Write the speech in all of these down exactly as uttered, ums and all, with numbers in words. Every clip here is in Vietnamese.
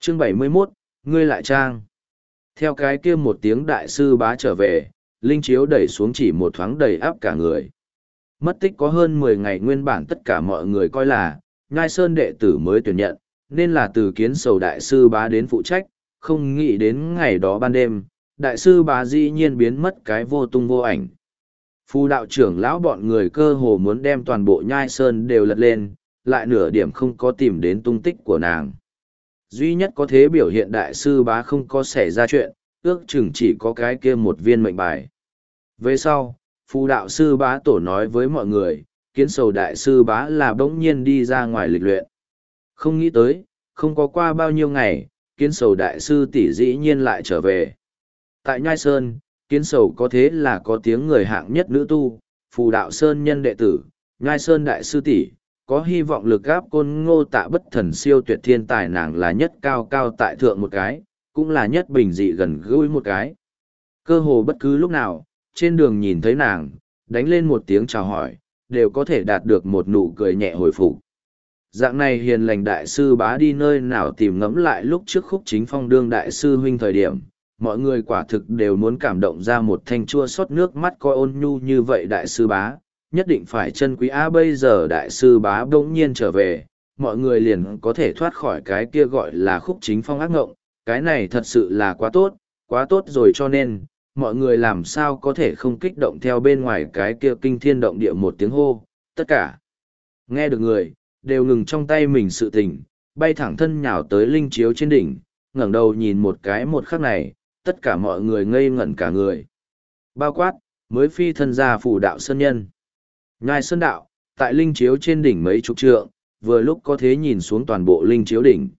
Chương bảy mươi 71, ngươi lại trang. Theo cái kia một tiếng đại sư bá trở về, linh chiếu đẩy xuống chỉ một thoáng đầy áp cả người. Mất tích có hơn mười ngày, nguyên bản tất cả mọi người coi là, Nhai Sơn đệ tử mới tuyển nhận, nên là từ Kiến Sầu đại sư bá đến phụ trách, không nghĩ đến ngày đó ban đêm, đại sư bá dĩ nhiên biến mất cái vô tung vô ảnh. Phu đạo trưởng lão bọn người cơ hồ muốn đem toàn bộ Nhai Sơn đều lật lên, lại nửa điểm không có tìm đến tung tích của nàng. Duy nhất có thế biểu hiện đại sư bá không có xảy ra chuyện, ước chừng chỉ có cái kia một viên mệnh bài. Về sau, phù đạo sư bá tổ nói với mọi người, Kiến Sầu đại sư bá là bỗng nhiên đi ra ngoài lịch luyện. Không nghĩ tới, không có qua bao nhiêu ngày, Kiến Sầu đại sư tỷ dĩ nhiên lại trở về. Tại Nhai Sơn, Kiến Sầu có thế là có tiếng người hạng nhất nữ tu, phù đạo sơn nhân đệ tử, Nhai Sơn đại sư tỷ, có hy vọng lực gáp côn ngô tạ bất thần siêu tuyệt thiên tài, nàng là nhất cao cao tại thượng một cái, cũng là nhất bình dị gần gũi một cái. Cơ hồ bất cứ lúc nào, trên đường nhìn thấy nàng, đánh lên một tiếng chào hỏi, đều có thể đạt được một nụ cười nhẹ hồi phục. Dạng này hiền lành đại sư bá đi nơi nào tìm ngẫm lại lúc trước Khúc Chính Phong đương đại sư huynh thời điểm, mọi người quả thực đều muốn cảm động ra một thanh chua xót nước mắt, coi ôn nhu như vậy đại sư bá, nhất định phải chân quý. A bây giờ đại sư bá bỗng nhiên trở về, mọi người liền có thể thoát khỏi cái kia gọi là Khúc Chính Phong ác ngộng, cái này thật sự là quá tốt, quá tốt rồi, cho nên, mọi người làm sao có thể không kích động theo bên ngoài cái kia kinh thiên động địa một tiếng hô, tất cả nghe được người, đều ngừng trong tay mình sự tình, bay thẳng thân nhào tới linh chiếu trên đỉnh, ngẩng đầu nhìn một cái một khắc này, tất cả mọi người ngây ngẩn cả người. Bao quát, mới phi thân ra phủ đạo sơn nhân. Nhai Sơn đạo, tại linh chiếu trên đỉnh mấy chục trượng, vừa lúc có thế nhìn xuống toàn bộ linh chiếu đỉnh.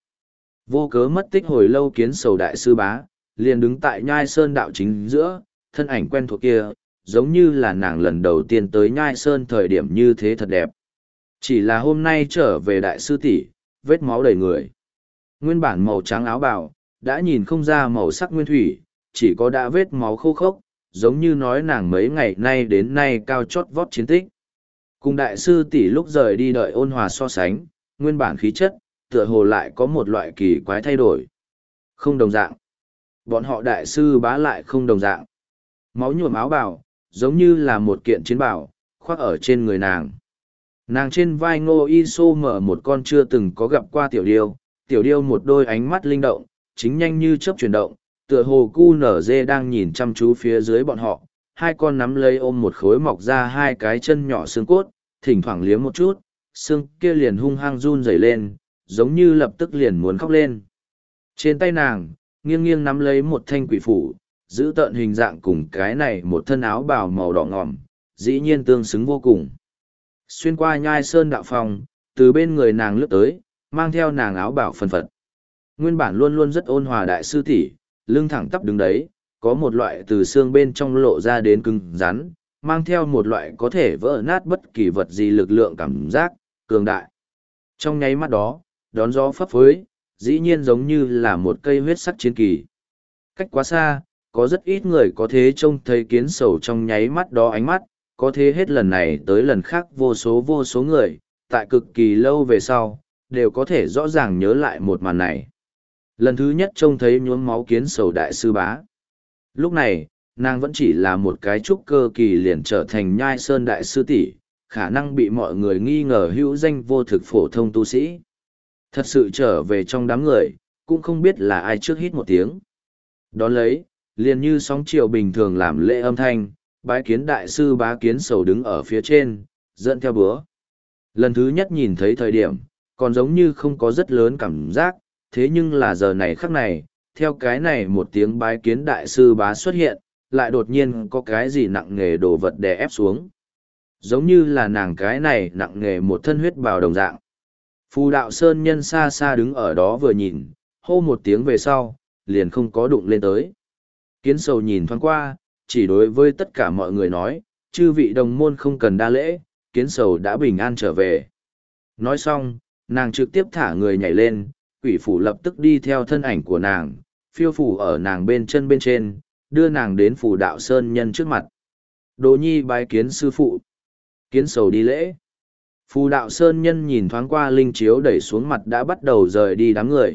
Vô cớ mất tích hồi lâu Kiến Sầu đại sư bá, liền đứng tại Nhai Sơn đạo chính giữa, thân ảnh quen thuộc kia, giống như là nàng lần đầu tiên tới Nhai Sơn thời điểm như thế thật đẹp. Chỉ là hôm nay trở về đại sư tỷ, vết máu đầy người. Nguyên bản màu trắng áo bào, đã nhìn không ra màu sắc nguyên thủy, chỉ có đã vết máu khô khốc, giống như nói nàng mấy ngày nay đến nay cao chót vót chiến tích. Cùng đại sư tỷ lúc rời đi đợi ôn hòa so sánh, nguyên bản khí chất, tựa hồ lại có một loại kỳ quái thay đổi. Không đồng dạng. Bọn họ đại sư bá lại không đồng dạng. Máu nhuộm áo bào, giống như là một kiện chiến bào, khoác ở trên người nàng. Nàng trên vai Ngô Y Sô mở một con chưa từng có gặp qua tiểu điêu, tiểu điêu một đôi ánh mắt linh động, chính nhanh như chớp chuyển động, tựa hồ cu nở dê đang nhìn chăm chú phía dưới bọn họ, hai con nắm lấy ôm một khối mọc ra hai cái chân nhỏ xương cốt, thỉnh thoảng liếm một chút, xương kia liền hung hăng run rẩy lên, giống như lập tức liền muốn khóc lên. Trên tay nàng, nghiêng nghiêng nắm lấy một thanh quỷ phủ, giữ tợn hình dạng cùng cái này một thân áo bào màu đỏ ngòm, dĩ nhiên tương xứng vô cùng. Xuyên qua Nhai Sơn đạo phòng, từ bên người nàng lướt tới, mang theo nàng áo bào phần phật. Nguyên bản luôn luôn rất ôn hòa đại sư tỷ, lưng thẳng tắp đứng đấy, có một loại từ xương bên trong lộ ra đến cứng rắn, mang theo một loại có thể vỡ nát bất kỳ vật gì lực lượng cảm giác, cường đại. Trong nháy mắt đó, đón gió phấp phới, dĩ nhiên giống như là một cây huyết sắc chiến kỳ. Cách quá xa, có rất ít người có thế trông thấy Kiến Sầu trong nháy mắt đó ánh mắt, có thế hết lần này tới lần khác vô số vô số người, tại cực kỳ lâu về sau, đều có thể rõ ràng nhớ lại một màn này. Lần thứ nhất trông thấy nhuốm máu Kiến Sầu đại sư bá. Lúc này, nàng vẫn chỉ là một cái trúc cơ kỳ liền trở thành Nhai Sơn đại sư tỷ, khả năng bị mọi người nghi ngờ hữu danh vô thực phổ thông tu sĩ. Thật sự trở về trong đám người, cũng không biết là ai trước hít một tiếng. Đón lấy, liền như sóng chiều bình thường làm lễ âm thanh, bái kiến đại sư bá Kiến Sầu đứng ở phía trên, dẫn theo búa. Lần thứ nhất nhìn thấy thời điểm, còn giống như không có rất lớn cảm giác, thế nhưng là giờ này khắc này, theo cái này một tiếng bái kiến đại sư bá xuất hiện, lại đột nhiên có cái gì nặng nề đồ vật đè ép xuống. Giống như là nàng cái này nặng nề một thân huyết bào đồng dạng. Phù đạo sơn nhân xa xa đứng ở đó vừa nhìn, hô một tiếng về sau, liền không có đụng lên tới. Kiến Sầu nhìn thoáng qua, chỉ đối với tất cả mọi người nói, chư vị đồng môn không cần đa lễ, Kiến Sầu đã bình an trở về. Nói xong, nàng trực tiếp thả người nhảy lên, quỷ phủ lập tức đi theo thân ảnh của nàng, phiêu phủ ở nàng bên chân bên trên, đưa nàng đến phù đạo sơn nhân trước mặt. Đồ nhi bái kiến sư phụ. Kiến Sầu đi lễ. Phù đạo sơn nhân nhìn thoáng qua linh chiếu đẩy xuống mặt đã bắt đầu rời đi đám người,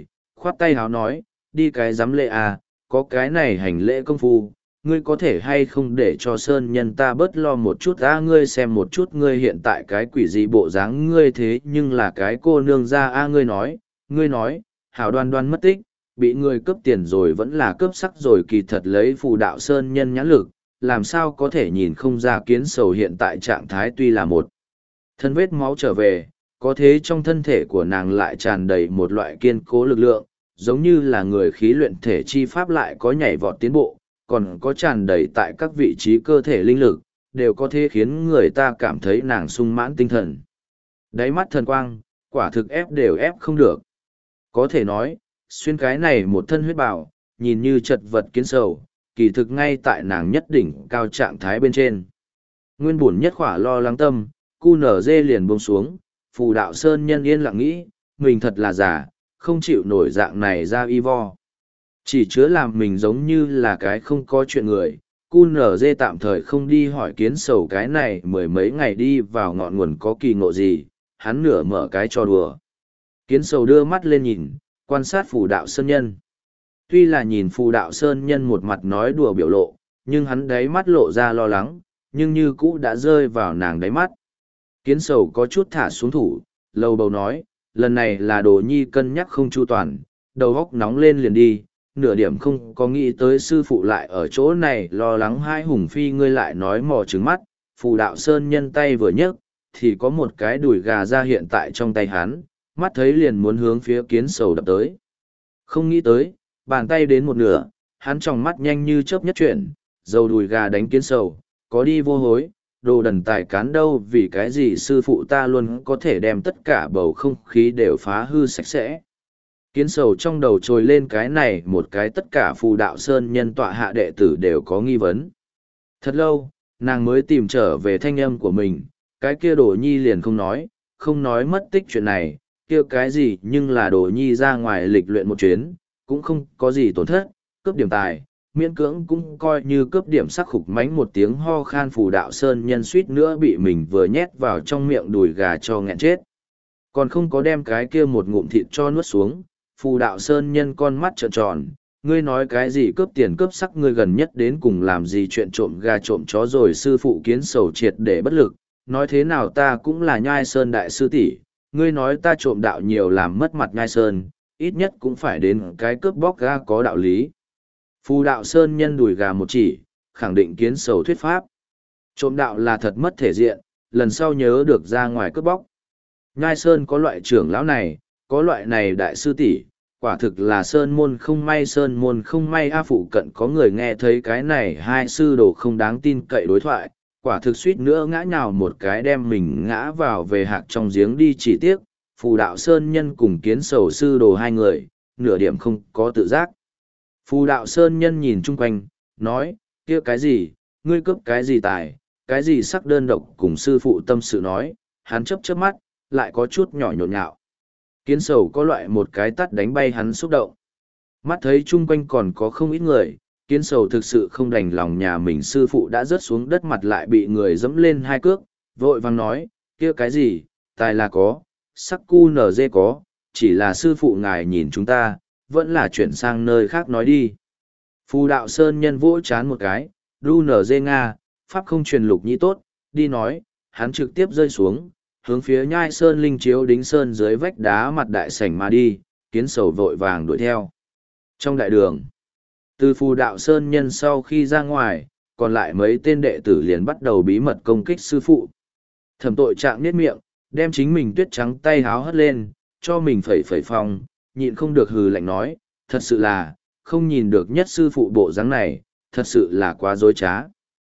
khoát tay háo nói, đi cái giám lễ à, có cái này hành lễ công phu, ngươi có thể hay không để cho sơn nhân ta bớt lo một chút ra ngươi xem một chút ngươi hiện tại cái quỷ gì bộ dáng ngươi thế nhưng là cái cô nương ra a ngươi nói, ngươi nói, hảo đoan đoan mất tích, bị người cướp tiền rồi vẫn là cướp sắc rồi kỳ thật lấy phù đạo sơn nhân nhãn lực, làm sao có thể nhìn không ra kiến sầu hiện tại trạng thái tuy là một thân vết máu trở về, có thế trong thân thể của nàng lại tràn đầy một loại kiên cố lực lượng, giống như là người khí luyện thể chi pháp lại có nhảy vọt tiến bộ, còn có tràn đầy tại các vị trí cơ thể linh lực, đều có thể khiến người ta cảm thấy nàng sung mãn tinh thần. Đáy mắt thần quang, quả thực ép đều ép không được. Có thể nói, xuyên cái này một thân huyết bào, nhìn như chật vật kiến sầu, kỳ thực ngay tại nàng nhất đỉnh cao trạng thái bên trên. Nguyên buồn nhất khỏa lo lắng tâm, cu nở dê liền buông xuống, phù đạo sơn nhân yên lặng nghĩ, mình thật là giả, không chịu nổi dạng này ra y vo. Chỉ chứa làm mình giống như là cái không có chuyện người, cu nở dê tạm thời không đi hỏi kiến sầu cái này mười mấy ngày đi vào ngọn nguồn có kỳ ngộ gì, hắn nửa mở cái cho đùa. Kiến sầu đưa mắt lên nhìn, quan sát phù đạo sơn nhân. Tuy là nhìn phù đạo sơn nhân một mặt nói đùa biểu lộ, nhưng hắn đáy mắt lộ ra lo lắng, nhưng như cũ đã rơi vào nàng đáy mắt. Kiến sầu có chút thả xuống thủ, lầu bầu nói, lần này là đồ nhi cân nhắc không chu toàn, đầu góc nóng lên liền đi, nửa điểm không có nghĩ tới sư phụ lại ở chỗ này lo lắng hai hùng phi ngươi lại nói mò trứng mắt, phù đạo sơn nhân tay vừa nhấc, thì có một cái đùi gà ra hiện tại trong tay hắn, mắt thấy liền muốn hướng phía kiến sầu đập tới. Không nghĩ tới, bàn tay đến một nửa, hắn tròng mắt nhanh như chớp nhất chuyển, dầu đùi gà đánh kiến sầu, có đi vô hối, đồ đần tài cán đâu vì cái gì sư phụ ta luôn có thể đem tất cả bầu không khí đều phá hư sạch sẽ. Kiến sầu trong đầu trồi lên cái này một cái tất cả phù đạo sơn nhân tọa hạ đệ tử đều có nghi vấn. Thật lâu, nàng mới tìm trở về thanh âm của mình, cái kia đồ nhi liền không nói, không nói mất tích chuyện này, kia cái gì nhưng là đồ nhi ra ngoài lịch luyện một chuyến, cũng không có gì tổn thất, cướp điểm tài, miễn cưỡng cũng coi như cướp điểm sắc khục mánh một tiếng ho khan phù đạo sơn nhân suýt nữa bị mình vừa nhét vào trong miệng đùi gà cho nghẹn chết. Còn không có đem cái kia một ngụm thịt cho nuốt xuống, phù đạo sơn nhân con mắt trợn tròn, ngươi nói cái gì cướp tiền cướp sắc ngươi gần nhất đến cùng làm gì chuyện trộm gà trộm chó rồi sư phụ kiến sầu triệt để bất lực, nói thế nào ta cũng là nhai sơn đại sư tỷ, ngươi nói ta trộm đạo nhiều làm mất mặt nhai sơn, ít nhất cũng phải đến cái cướp bóc gà có đạo lý. Phù đạo sơn nhân đùi gà một chỉ, khẳng định kiến sầu thuyết pháp. Trộm đạo là thật mất thể diện, lần sau nhớ được ra ngoài cướp bóc. Nhai sơn có loại trưởng lão này, có loại này đại sư tỷ, quả thực là sơn môn không may sơn môn không may a phụ cận có người nghe thấy cái này hai sư đồ không đáng tin cậy đối thoại, quả thực suýt nữa ngã nhào một cái đem mình ngã vào về hạc trong giếng đi chỉ tiếc, phù đạo sơn nhân cùng kiến sầu sư đồ hai người, nửa điểm không có tự giác. Phù đạo sơn nhân nhìn chung quanh, nói, kia cái gì, ngươi cướp cái gì tài, cái gì sắc đơn độc cùng sư phụ tâm sự nói, hắn chấp chớp mắt, lại có chút nhỏ nhộn nhạo. Kiến sầu có loại một cái tắt đánh bay hắn xúc động. Mắt thấy chung quanh còn có không ít người, kiến sầu thực sự không đành lòng nhà mình sư phụ đã rớt xuống đất mặt lại bị người dẫm lên hai cước, vội vàng nói, kia cái gì, tài là có, sắc cu nở dê có, chỉ là sư phụ ngài nhìn chúng ta, vẫn là chuyển sang nơi khác nói đi. Phù đạo sơn nhân vỗ chán một cái, ru nở dê nga, pháp không truyền lục nhĩ tốt, đi nói, hắn trực tiếp rơi xuống, hướng phía nhai sơn linh chiếu đính sơn dưới vách đá mặt đại sảnh mà đi, kiến sầu vội vàng đuổi theo. Trong đại đường, từ phù đạo sơn nhân sau khi ra ngoài, còn lại mấy tên đệ tử liền bắt đầu bí mật công kích sư phụ. Thẩm tội trạng niết miệng, đem chính mình tuyết trắng tay háo hất lên, cho mình phẩy phẩy phòng, nhịn không được hừ lạnh nói, thật sự là, không nhìn được nhất sư phụ bộ dáng này, thật sự là quá dối trá.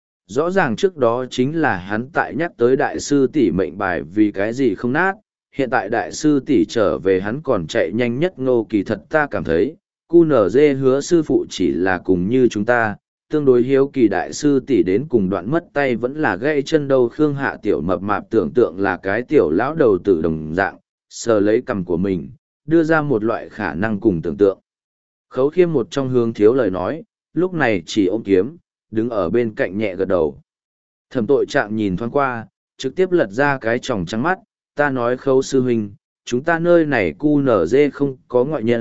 Rõ ràng trước đó chính là hắn tại nhắc tới đại sư tỷ mệnh bài vì cái gì không nát, hiện tại đại sư tỷ trở về hắn còn chạy nhanh nhất ngô kỳ thật ta cảm thấy, cu nở dê hứa sư phụ chỉ là cùng như chúng ta, tương đối hiếu kỳ đại sư tỷ đến cùng đoạn mất tay vẫn là gãy chân đầu khương hạ tiểu mập mạp tưởng tượng là cái tiểu lão đầu tử đồng dạng, sờ lấy cằm của mình, đưa ra một loại khả năng cùng tưởng tượng. Khấu khiêm một trong hướng thiếu lời nói, lúc này chỉ ôm kiếm, đứng ở bên cạnh nhẹ gật đầu. Thẩm tội trạng nhìn thoáng qua, trực tiếp lật ra cái tròng trắng mắt, ta nói khấu sư huynh, chúng ta nơi này cu nở dê không có ngoại nhân,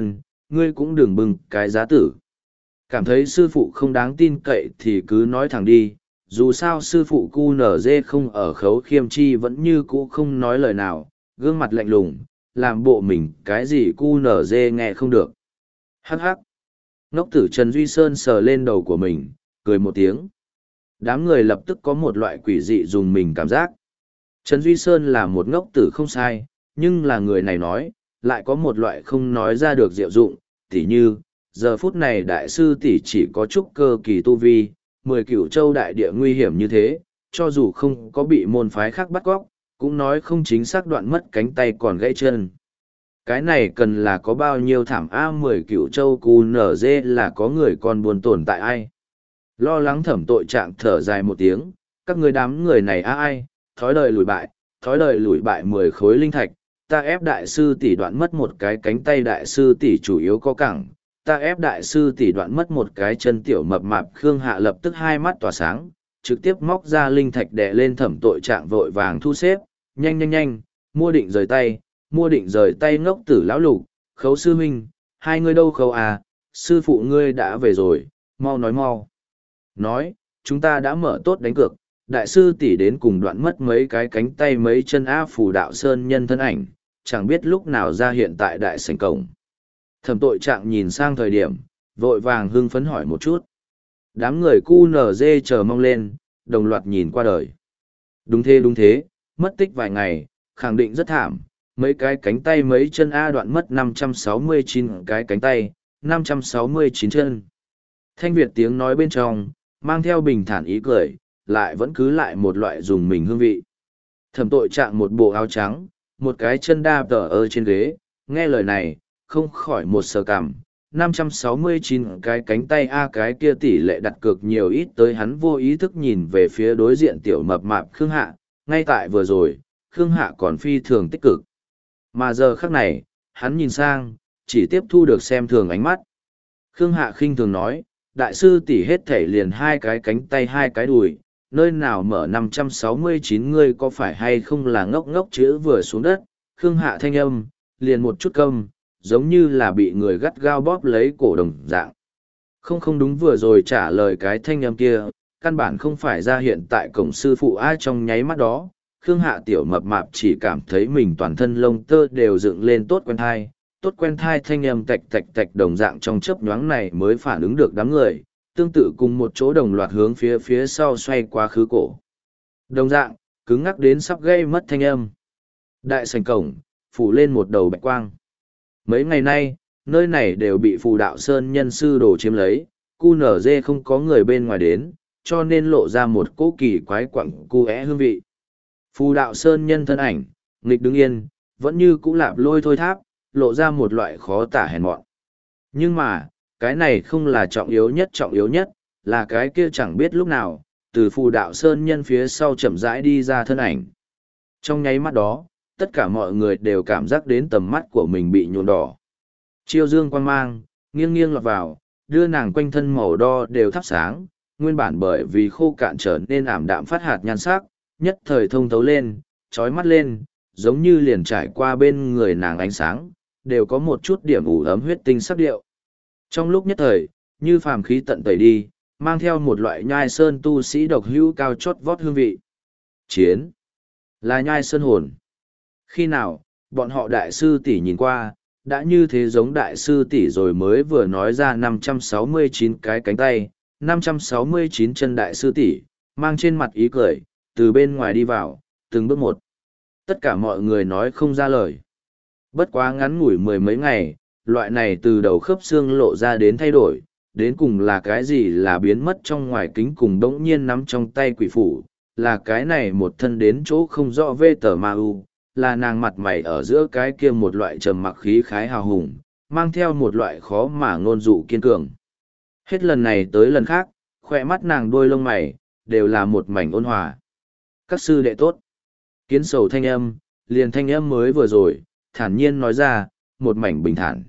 ngươi cũng đừng bưng cái giá tử. Cảm thấy sư phụ không đáng tin cậy thì cứ nói thẳng đi, dù sao sư phụ cu nở dê không ở Khấu Khiêm Chi vẫn như cũ không nói lời nào, gương mặt lạnh lùng, làm bộ mình cái gì cu nở dê nghe không được. Hắc hắc. Ngốc tử Trần Duy Sơn sờ lên đầu của mình, cười một tiếng. Đám người lập tức có một loại quỷ dị dùng mình cảm giác. Trần Duy Sơn là một ngốc tử không sai, nhưng là người này nói, lại có một loại không nói ra được diệu dụng, tỉ như, giờ phút này đại sư tỷ chỉ có chút cơ kỳ tu vi, mười cửu châu đại địa nguy hiểm như thế, cho dù không có bị môn phái khác bắt cóc, cũng nói không chính xác đoạn mất cánh tay còn gãy chân. Cái này cần là có bao nhiêu thảm a mười cửu châu cu nở dê là có người còn buồn tồn tại ai. Lo lắng thẩm tội trạng thở dài một tiếng, các người đám người này a ai, thói đời lùi bại, thói đời lùi bại mười khối linh thạch, ta ép đại sư tỷ đoạn mất một cái cánh tay đại sư tỷ chủ yếu có cẳng, ta ép đại sư tỷ đoạn mất một cái chân tiểu mập mạp Khương Hạ lập tức hai mắt tỏa sáng, trực tiếp móc ra linh thạch đè lên thẩm tội trạng vội vàng thu xếp, nhanh nhanh nhanh, mua định rời tay, mua định rời tay ngốc tử lão lục, Khấu sư huynh, hai ngươi đâu Khấu à, sư phụ ngươi đã về rồi, mau nói mau. Nói, chúng ta đã mở tốt đánh cược, đại sư tỷ đến cùng đoạn mất mấy cái cánh tay mấy chân a phù đạo sơn nhân thân ảnh, chẳng biết lúc nào ra hiện tại đại sảnh cổng. Thẩm tội trạng nhìn sang thời điểm, vội vàng hưng phấn hỏi một chút. Đám người cu nở dê chờ mong lên, đồng loạt nhìn qua đời. Đúng thế đúng thế, mất tích vài ngày, khẳng định rất thảm, mấy cái cánh tay mấy chân A đoạn mất năm trăm sáu mươi chín cái cánh tay, năm trăm sáu mươi chín chân. Thanh Việt tiếng nói bên trong, mang theo bình thản ý cười, lại vẫn cứ lại một loại dùng mình hương vị. Thẩm tội trạng một bộ áo trắng, một cái chân đa tờ ở trên ghế, nghe lời này, không khỏi một sờ cảm. năm trăm sáu mươi chín cái cánh tay A cái kia tỷ lệ đặt cược nhiều ít tới hắn vô ý thức nhìn về phía đối diện tiểu mập mạp Khương Hạ, ngay tại vừa rồi, Khương Hạ còn phi thường tích cực. Mà giờ khắc này, hắn nhìn sang, chỉ tiếp thu được xem thường ánh mắt. Khương Hạ khinh thường nói, đại sư tỷ hết thể liền hai cái cánh tay hai cái đùi, nơi nào mở năm trăm sáu mươi chín ngươi có phải hay không là ngốc ngốc chữ vừa xuống đất, Khương Hạ thanh âm, liền một chút câm, giống như là bị người gắt gao bóp lấy cổ đồng dạng. Không không đúng vừa rồi trả lời cái thanh âm kia, căn bản không phải ra hiện tại cổng sư phụ ai trong nháy mắt đó. Khương Hạ tiểu mập mạp chỉ cảm thấy mình toàn thân lông tơ đều dựng lên tốt quen thai, tốt quen thai thanh âm tạch tạch tạch đồng dạng trong chớp nhoáng này mới phản ứng được đám người, tương tự cùng một chỗ đồng loạt hướng phía phía sau xoay quá khứ cổ. Đồng dạng, cứng ngắc đến sắp gây mất thanh âm. Đại sảnh cổng, phủ lên một đầu bạch quang. Mấy ngày nay, nơi này đều bị phù đạo sơn nhân sư đồ chiếm lấy, cu nở dê không có người bên ngoài đến, cho nên lộ ra một cỗ kỳ quái quặng cu é hương vị. Phù đạo sơn nhân thân ảnh, nghịch đứng yên, vẫn như cũ lạp lôi thôi tháp, lộ ra một loại khó tả hèn mọn. Nhưng mà, cái này không là trọng yếu nhất trọng yếu nhất, là cái kia chẳng biết lúc nào, từ phù đạo sơn nhân phía sau chậm rãi đi ra thân ảnh. Trong nháy mắt đó, tất cả mọi người đều cảm giác đến tầm mắt của mình bị nhuộm đỏ. Chiêu dương quang mang, nghiêng nghiêng lọt vào, đưa nàng quanh thân màu đo đều thắp sáng, nguyên bản bởi vì khô cạn trở nên ảm đạm phát hạt nhan sắc, nhất thời thông thấu lên, trói mắt lên, giống như liền trải qua bên người nàng ánh sáng, đều có một chút điểm ủ ấm huyết tinh sắc điệu. Trong lúc nhất thời, như phàm khí tận tẩy đi, mang theo một loại nhai sơn tu sĩ độc hữu cao chót vót hương vị. Chiến là nhai sơn hồn. Khi nào, bọn họ đại sư tỷ nhìn qua, đã như thế giống đại sư tỷ rồi mới vừa nói ra năm trăm sáu mươi chín cái cánh tay, năm trăm sáu mươi chín chân đại sư tỷ, mang trên mặt ý cười, từ bên ngoài đi vào, từng bước một. Tất cả mọi người nói không ra lời. Bất quá ngắn ngủi mười mấy ngày, loại này từ đầu khớp xương lộ ra đến thay đổi, đến cùng là cái gì là biến mất trong ngoài kính cùng đống nhiên nắm trong tay quỷ phủ, là cái này một thân đến chỗ không rõ vê tờ ma u, là nàng mặt mày ở giữa cái kia một loại trầm mặc khí khái hào hùng, mang theo một loại khó mà ngôn dụ kiên cường. Hết lần này tới lần khác, khỏe mắt nàng đôi lông mày, đều là một mảnh ôn hòa. Các sư đệ tốt. Kiến sầu thanh âm, liền thanh âm mới vừa rồi, thản nhiên nói ra, một mảnh bình thản.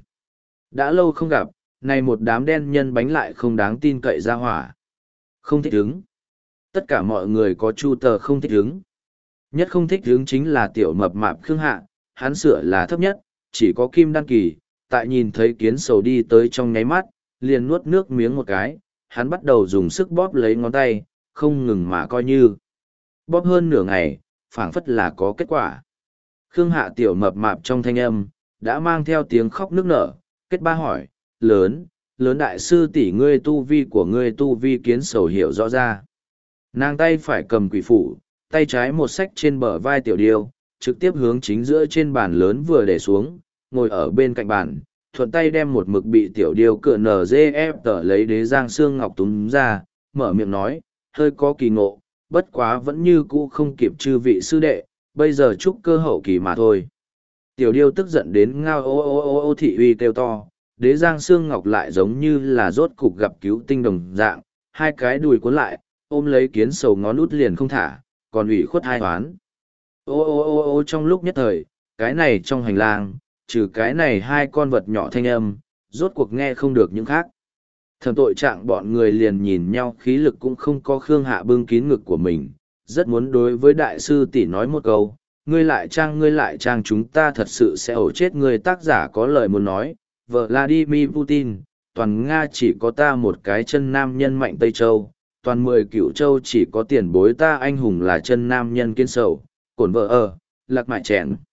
Đã lâu không gặp, này một đám đen nhân bánh lại không đáng tin cậy ra hỏa. Không thích hứng. Tất cả mọi người có chu tờ không thích hứng. Nhất không thích hứng chính là tiểu mập mạp Khương Hạ, hắn sửa là thấp nhất, chỉ có kim đăng kỳ, tại nhìn thấy kiến sầu đi tới trong nháy mắt, liền nuốt nước miếng một cái, hắn bắt đầu dùng sức bóp lấy ngón tay, không ngừng mà coi như. Bóp hơn nửa ngày, phảng phất là có kết quả. Khương Hạ tiểu mập mạp trong thanh âm, đã mang theo tiếng khóc nức nở, kết ba hỏi, lớn, lớn đại sư tỷ ngươi tu vi của ngươi tu vi kiến sầu hiểu rõ ra. Nàng tay phải cầm quỷ phủ, tay trái một sách trên bờ vai tiểu điêu, trực tiếp hướng chính giữa trên bàn lớn vừa để xuống, ngồi ở bên cạnh bàn, thuận tay đem một mực bị tiểu điêu cựa nở dê ép tờ lấy đế giang xương ngọc túm ra, mở miệng nói, hơi có kỳ ngộ, bất quá vẫn như cũ không kịp chư vị sư đệ, bây giờ chúc cơ hậu kỳ mà thôi. Tiểu điêu tức giận đến ngao ô ô ô ô thị uy kêu to, đế giang xương ngọc lại giống như là rốt cục gặp cứu tinh đồng dạng, hai cái đùi cuốn lại, ôm lấy kiến sầu ngón út liền không thả, còn ủy khuất hai hoán. Ô ô ô ô trong lúc nhất thời, cái này trong hành lang, trừ cái này hai con vật nhỏ thanh âm, rốt cuộc nghe không được những khác. Thẩm tội trạng bọn người liền nhìn nhau khí lực cũng không có Khương Hạ bưng kín ngực của mình, rất muốn đối với đại sư tỷ nói một câu, ngươi lại trang ngươi lại trang chúng ta thật sự sẽ ổ chết ngươi. Tác giả có lời muốn nói, Vladimir Putin, toàn Nga chỉ có ta một cái chân nam nhân mạnh Tây Châu, toàn mười cựu châu chỉ có tiền bối ta anh hùng là chân nam nhân kiên sầu, cổn vợ ở, lạc mại chèn.